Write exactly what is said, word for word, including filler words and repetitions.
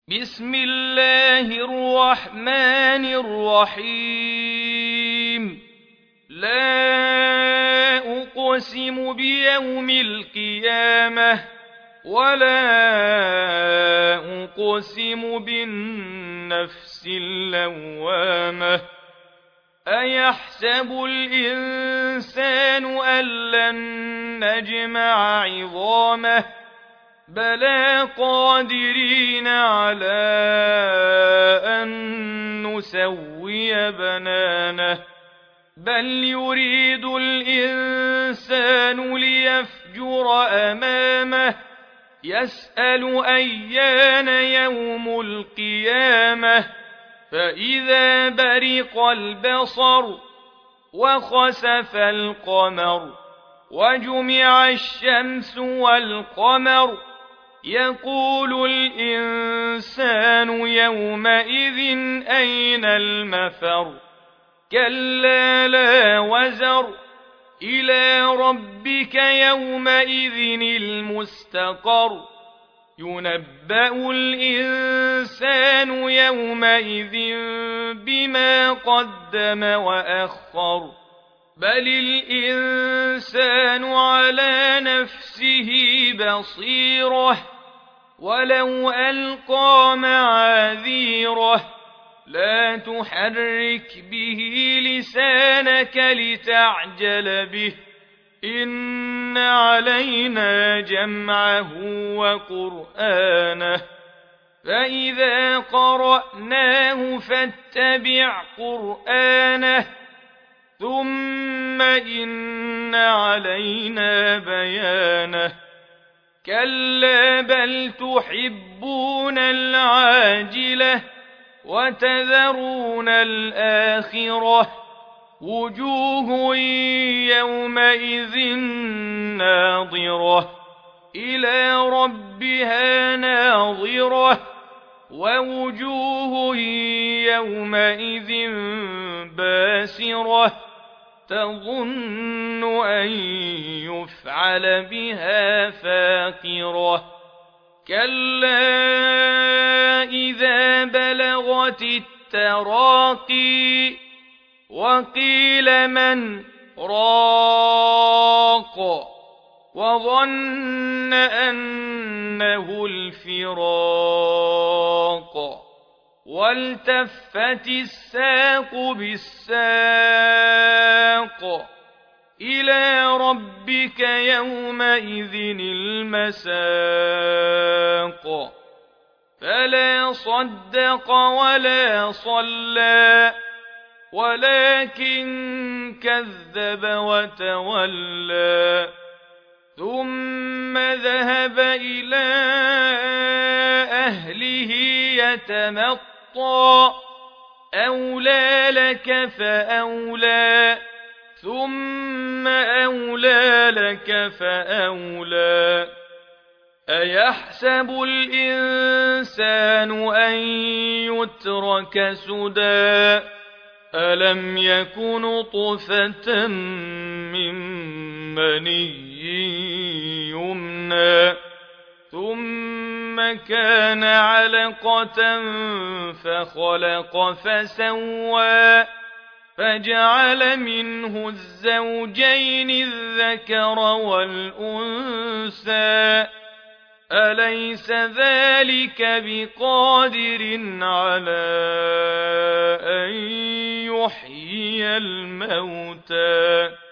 بسم الله الرحمن الرحيم. لا أقسم بيوم القيامة ولا أقسم بالنفس اللوامة. أيحسب الإنسان أن لن نجمع عظامه بلى قادرين على أن نسوي بنانه بل يريد الإنسان ليفجر أمامه يسأل أيان يوم القيامة فإذا برق البصر وخسف القمر وجمع الشمس والقمر يقول الإنسان يومئذ أين المفر كلا لا وزر إلى ربك يومئذ المستقر ينبأ الإنسان يومئذ بما قدم وأخر بل الإنسان على نفسه بصيرة ولو ألقى معاذيره لا تحرك به لسانك لتعجل به إن علينا جمعه وقرآنه فإذا قرأناه فاتبع قرآنه ثم إن علينا بيانه كلا بل تحبون العاجلة وتذرون الآخرة وجوه يومئذ ناظرة إلى ربها ناظرة ووجوه يومئذ باسرة تظن أن يفعل بها فاقرة كلا إذا بلغت التراقي وقيل من راق وظن أنه الفراق والتفت الساق بالساق إلى ربك يومئذ المساق فلا صدق ولا صلى ولكن كذب وتولى ثم ذهب إلى أهله يتمطى أولى لك فأولى ثم أولى لك فأولى أيحسب الإنسان أن يترك سدى ألم يكن نطفة من مني يمنى ثم كان علقة فخلق فسوى فجعل منه الزوجين الذكر والأنثى أليس ذلك بقادر على أن يحيي الموتى